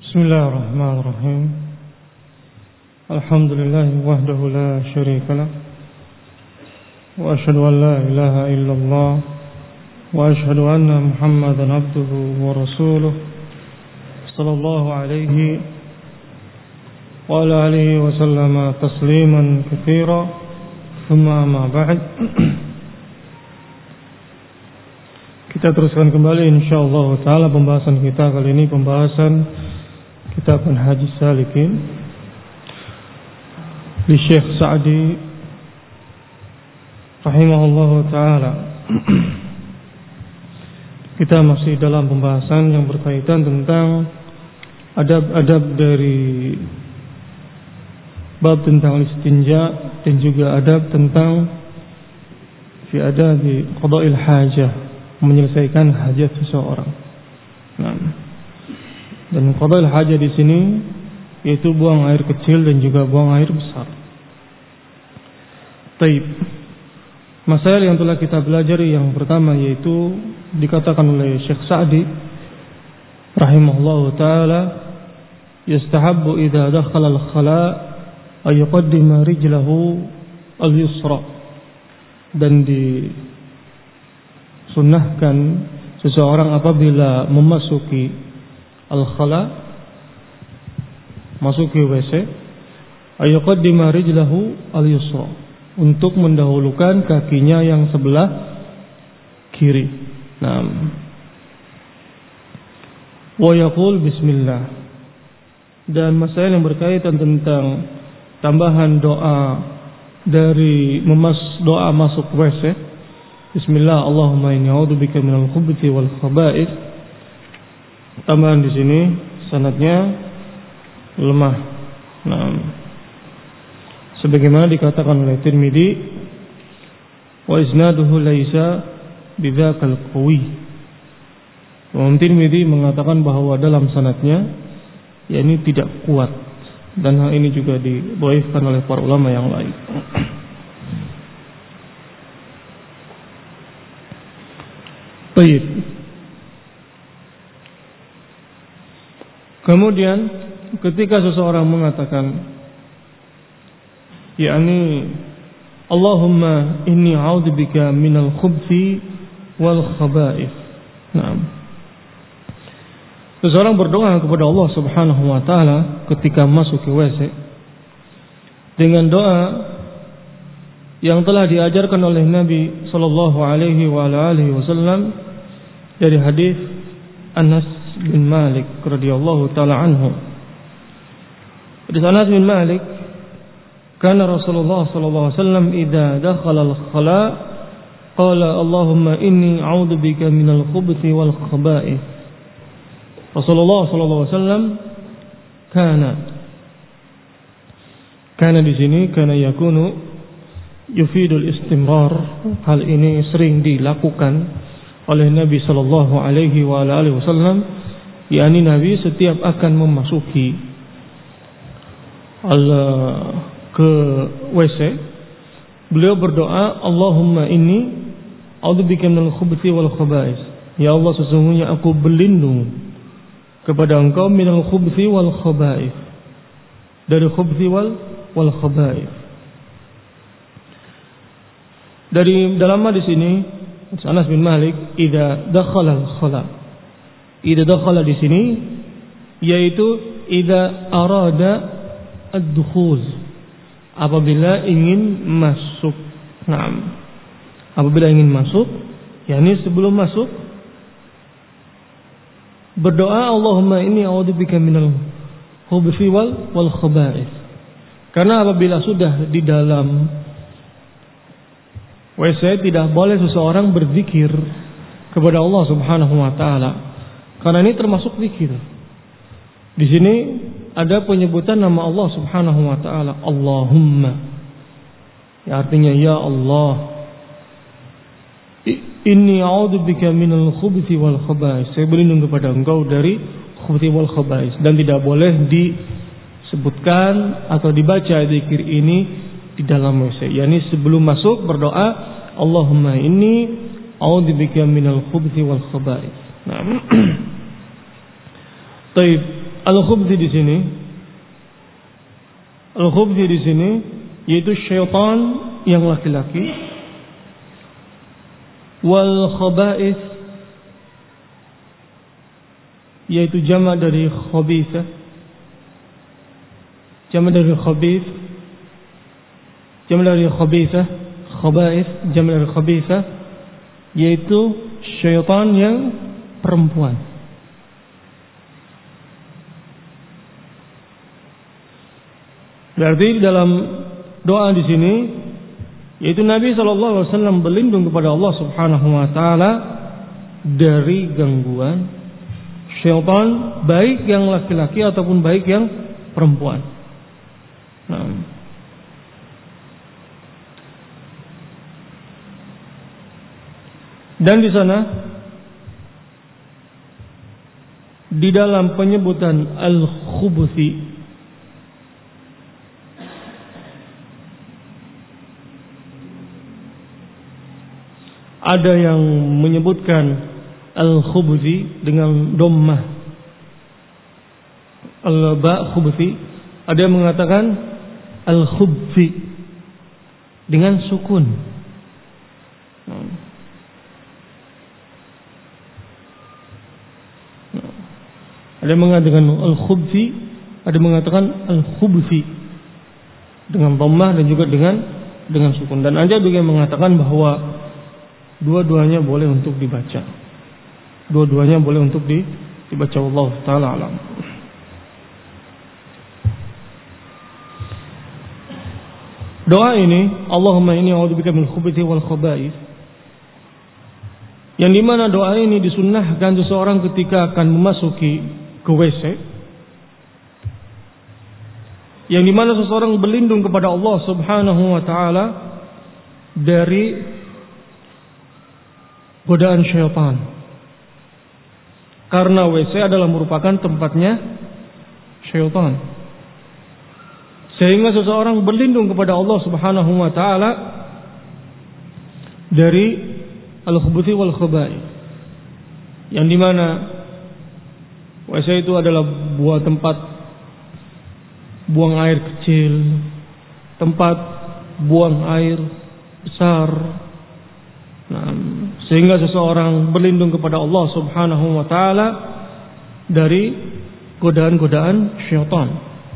Bismillahirrahmanirrahim. Alhamdulillah wahdahu la syarika lah. Wa asyhadu an la ilaha illallah wa asyhadu anna Muhammadan abduhu wa rasuluh sallallahu alaihi wa ala alihi wa sallama tasliman katsira. Thumma ma ba'd. Kita teruskan kembali insyaallah taala pembahasan kita kali ini, pembahasan Kitab Manhajus Salikin di Syekh Sa'di rahimahullahu taala. Kita masih dalam pembahasan yang berkaitan tentang adab-adab dari bab tentang istinja dan juga adab tentang fi adabi qada'il hajah, menyelesaikan hajat seseorang. Dan qada'il hajah di sini yaitu buang air kecil dan juga buang air besar. Taib. Masalah yang telah kita pelajari yang pertama yaitu dikatakan oleh Syekh Sa'di rahimahullahu taala, yastahabbu idza dakhala al-khala' ay yuqaddima rijlahu al-yusra, dan disunnahkan seseorang apabila memasuki al-khala, masuki WC, ay yuqaddima rijlahu al-yusra, untuk mendahulukan kakinya yang sebelah kiri. Wa yaqul bismillah. Dan masalah yang berkaitan tentang tambahan doa dari doa masuk WC, bismillah Allahumma inni a'udzubika minal khubuthi wal khaba'ith. Tambahan di sini sanadnya lemah. Sebagaimana dikatakan oleh Tirmidzi, wa isnaduhu laisa bidzakal qawi. Imam Tirmidzi mengatakan bahwa dalam sanadnya yakni tidak kuat, dan hal ini juga didhaifkan oleh para ulama yang lain. Baik. Kemudian ketika seseorang mengatakan yakni Allahumma inni a'udzubika minal khubthi wal khaba'ith. Seseorang berdoa kepada Allah Subhanahu wa taala ketika masuk ke WC dengan doa yang telah diajarkan oleh Nabi sallallahu alaihi wa alihi wasallam dari hadis Anas bin Malik radhiyallahu taala anhu. Hadis Anas bin Malik, kana Rasulullah sallallahu alaihi wasallam idza dakhala al-khala qala Allahumma inni a'udzu bika minal khubuthi wal khaba'ith. Rasulullah sallallahu alaihi wasallam kana di sini kana yakunu yufidul istimrar. Hal ini sering dilakukan oleh Nabi sallallahu alaihi wa alihi wasallam, yakni Nabi setiap akan memasuki ke WC, beliau berdoa Allahumma inni a'udzubika minal khubuthi wal khaba'ith. Ya Allah, sesungguhnya aku berlindung kepada Engkau minal khubuthi wal khaba'ith, dari khubuthi wal khaba'ith. Dari dalam hadis ini Anas bin Malik, idza dakhala al-khala. Idza dakhala di sini yaitu idza arada ad-dukhul, apabila ingin masuk. Apabila ingin masuk, yakni sebelum masuk berdoa Allahumma inni a'udzubika minal khubuthi wal khaba'ith. Karena apabila sudah di dalam WC tidak boleh seseorang berzikir kepada Allah Subhanahu wa taala, karena ini termasuk zikir. Di sini ada penyebutan nama Allah Subhanahu wa taala, Allahumma. Ya, artinya ya Allah, inni a'udzubika minal khubuthi wal khaba'ith. Saya berlindung kepada Engkau dari khubuthi wal khaba'ith, dan tidak boleh disebutkan atau dibaca zikir ini di dalam WC. Yani sebelum masuk berdoa Allahumma inni a'udzubika minal khubuthi wal khaba'ith. Baik, Al-khubthi di sini, al-khubthi di sini yaitu syaitan yang laki-laki, wal khaba'ith yaitu jamak dari khabithah, jamak dari khabith, jamak dari khabithah, khaba'ith jamak dari khabithah yaitu syaitan yang perempuan. Berarti dalam doa di sini yaitu Nabi SAW berlindung kepada Allah Subhanahu wa taala dari gangguan syaitan, baik yang laki-laki ataupun baik yang perempuan. Nah, dan di sana di dalam penyebutan al-khubuthi ada yang menyebutkan al-khubuthi dengan dhammah al-ba khubuthi, ada yang mengatakan al-khubthi dengan sukun. Ada yang mengatakan al-khubthi, ada yang mengatakan al-khubthi dengan dhammah dan juga dengan sukun. Dan ada juga yang mengatakan bahwa dua-duanya boleh untuk dibaca. Dua-duanya boleh untuk dibaca. Allah taala alam. Doa ini, Allahumma inni a'udzubika minal khubuthi wal khaba'ith, yang dimana doa ini disunnahkan seseorang ketika akan memasuki ke WC, yang dimana seseorang berlindung kepada Allah Subhanahu wa taala dari godaan syaitan. Karena WC adalah merupakan tempatnya syaitan. Sehingga seseorang berlindung kepada Allah Subhanahu wa taala dari al-khubuthi wal khaba'ith. Yang dimana WC itu adalah tempat buang air kecil, tempat buang air besar. Nah, sehingga seseorang berlindung kepada Allah Subhanahu wa taala dari godaan-godaan syaitan.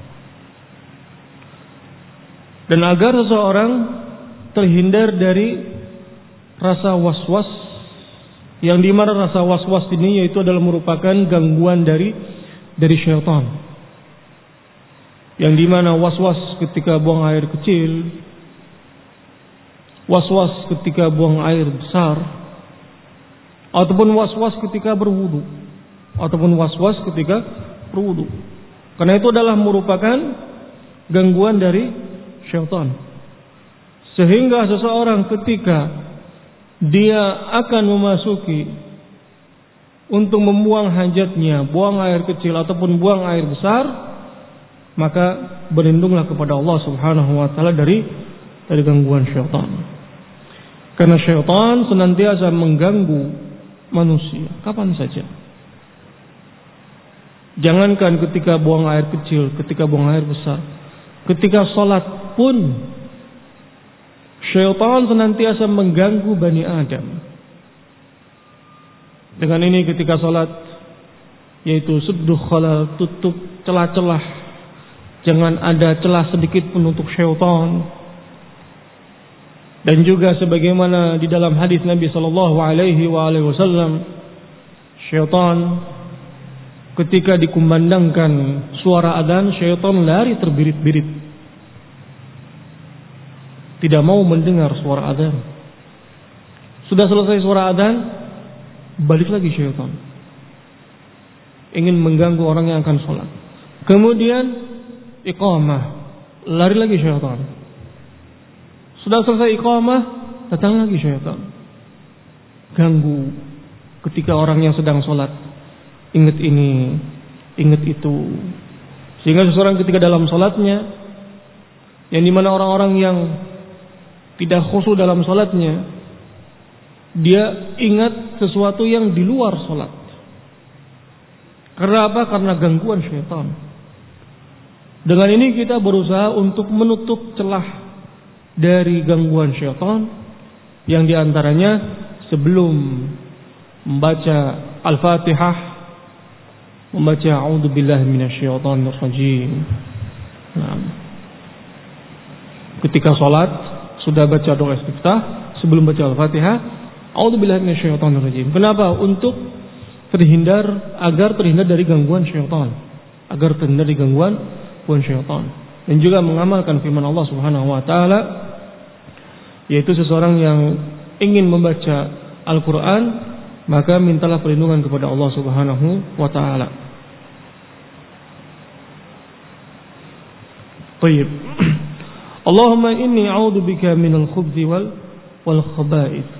Dan agar seseorang terhindar dari rasa was-was, yang dimana rasa was-was ini yaitu adalah merupakan gangguan dari syaitan. Yang dimana was-was ketika buang air kecil, was-was ketika buang air besar, ataupun was-was ketika berwudu, ataupun was-was ketika berwudu. Karena itu adalah merupakan gangguan dari syaitan. Sehingga seseorang ketika dia akan memasuki untuk membuang hajatnya, buang air kecil ataupun buang air besar, maka berlindunglah kepada Allah Subhanahu wa taala dari gangguan syaitan. Karena syaitan senantiasa mengganggu manusia kapan saja. Jangankan ketika buang air kecil, ketika buang air besar, ketika sholat pun syaitan senantiasa mengganggu Bani Adam. Dengan ini ketika sholat, yaitu sudduh khalal, tutup celah-celah, jangan ada celah sedikit pun untuk syaitan. Dan juga sebagaimana di dalam hadis Nabi sallallahu alaihi wasallam, syaitan ketika dikumandangkan suara adzan, syaitan lari terbirit-birit, tidak mau mendengar suara adzan. Sudah selesai suara adzan, balik lagi syaitan, ingin mengganggu orang yang akan sholat. Kemudian iqamah, lari lagi syaitan. Sudah selesai iqamah, datang lagi syaitan, ganggu ketika orang yang sedang sholat. Ingat ini, ingat itu. Sehingga seseorang ketika dalam sholatnya, yang dimana orang-orang yang tidak khusyuk dalam sholatnya, dia ingat sesuatu yang di luar sholat. Karena apa? Karena gangguan syaitan. Dengan ini kita berusaha untuk menutup celah dari gangguan syaitan, yang diantaranya sebelum membaca Al-Fatihah membaca a'udzubillahi minasyaitonirrajim. Nah, ketika salat sudah baca doa istiftah, sebelum baca Al-Fatihah, a'udzubillahi minasyaitonirrajim. Kenapa? Untuk agar terhindar dari gangguan syaitan, dan juga mengamalkan firman Allah Subhanahu wa taala, yaitu seseorang yang ingin membaca Al-Qur'an, maka mintalah perlindungan kepada Allah Subhanahu wa taala. Baik. Allahumma inni a'udzubika minal khubthi wal khaba'ith.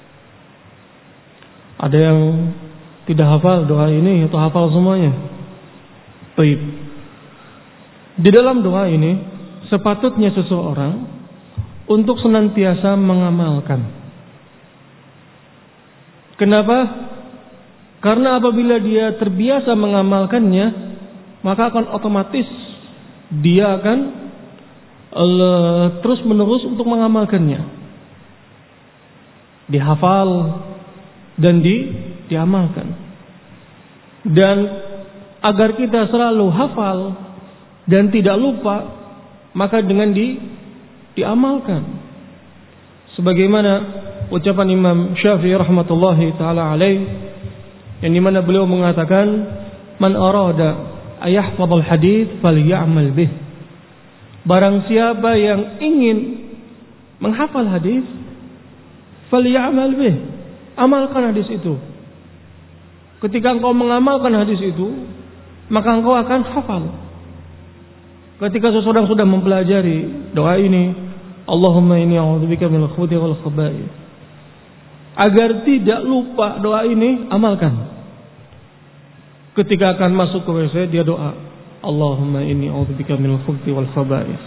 Ada yang tidak hafal doa ini atau hafal semuanya? Baik. Di dalam doa ini sepatutnya seseorang untuk senantiasa mengamalkan. Kenapa? Karena apabila dia terbiasa mengamalkannya, maka akan otomatis dia akan terus menerus untuk mengamalkannya. Dihafal dan diamalkan. Dan agar kita selalu hafal dan tidak lupa, maka dengan diamalkan. Sebagaimana ucapan Imam Syafi'i rahmatullahi taala alaih, yang dimana beliau mengatakan, man arada ayahfadhal hadits falyamal bih. Barang siapa yang ingin menghafal hadis, falyamal bih, amalkan hadis itu. Ketika engkau mengamalkan hadis itu, maka engkau akan hafal. Ketika seseorang sudah mempelajari doa ini, Allahumma inni a'udzubika minal khubuthi wal khaba'ith, agar tidak lupa doa ini, amalkan. Ketika akan masuk ke WC, dia doa, Allahumma inni a'udzubika minal khubuthi wal khaba'ith.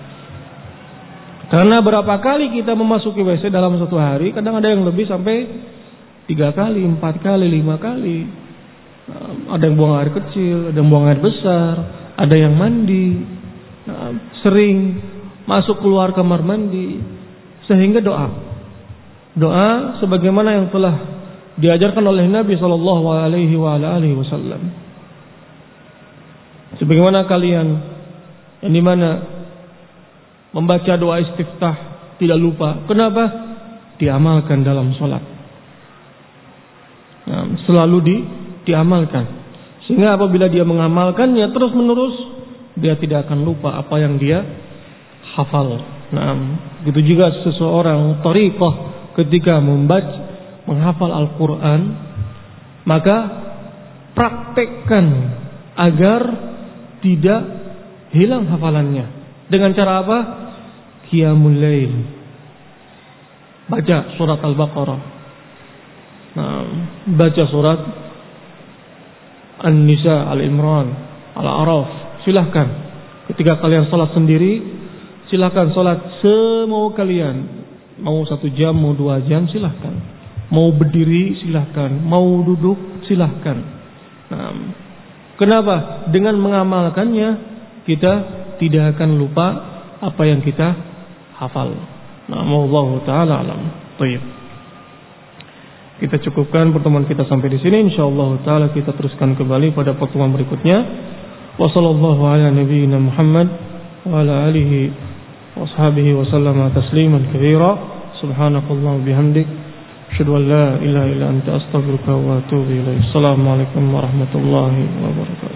Karena berapa kali kita memasuki WC dalam satu hari, kadang ada yang lebih sampai 3 kali, 4 kali, 5 kali. Ada yang buang air kecil, ada yang buang air besar, ada yang mandi, sering masuk keluar kamar mandi, sehingga doa sebagaimana yang telah diajarkan oleh Nabi sallallahu alaihi wasallam. Sebagaimana kalian yang dimana membaca doa istiftah tidak lupa. Kenapa? Diamalkan dalam salat. Selalu diamalkan. Sehingga apabila dia mengamalkannya terus menerus, dia tidak akan lupa apa yang dia hafal. Begitu juga seseorang thariqah ketika menghafal Al-Quran, maka praktekkan agar tidak hilang hafalannya. Dengan cara apa? Qiyamul Lail. Baca surat Al-Baqarah, baca surat An-Nisa, Al-Imran, Al-A'raf. Silahkan ketika kalian salat sendiri, silahkan salat semau kalian. Mau 1 jam, mau 2 jam, silahkan. Mau berdiri, silahkan. Mau duduk, silahkan. Kenapa? Dengan mengamalkannya, kita tidak akan lupa apa yang kita hafal. Wallahu ta'ala alam. Baik. Kita cukupkan pertemuan kita sampai di sini. Insyaallah ta'ala kita teruskan kembali pada pertemuan berikutnya. Wa sallallahu ala nabiyyina Muhammad wa ala alihi wa ashabihi wa sallama tasliman katsira. Subhanakallah bihamdik, asyhadu an la ilaha illa anta astaghfiruka wa atubu ilaik. Assalamualaikum warahmatullahi wabarakatuh.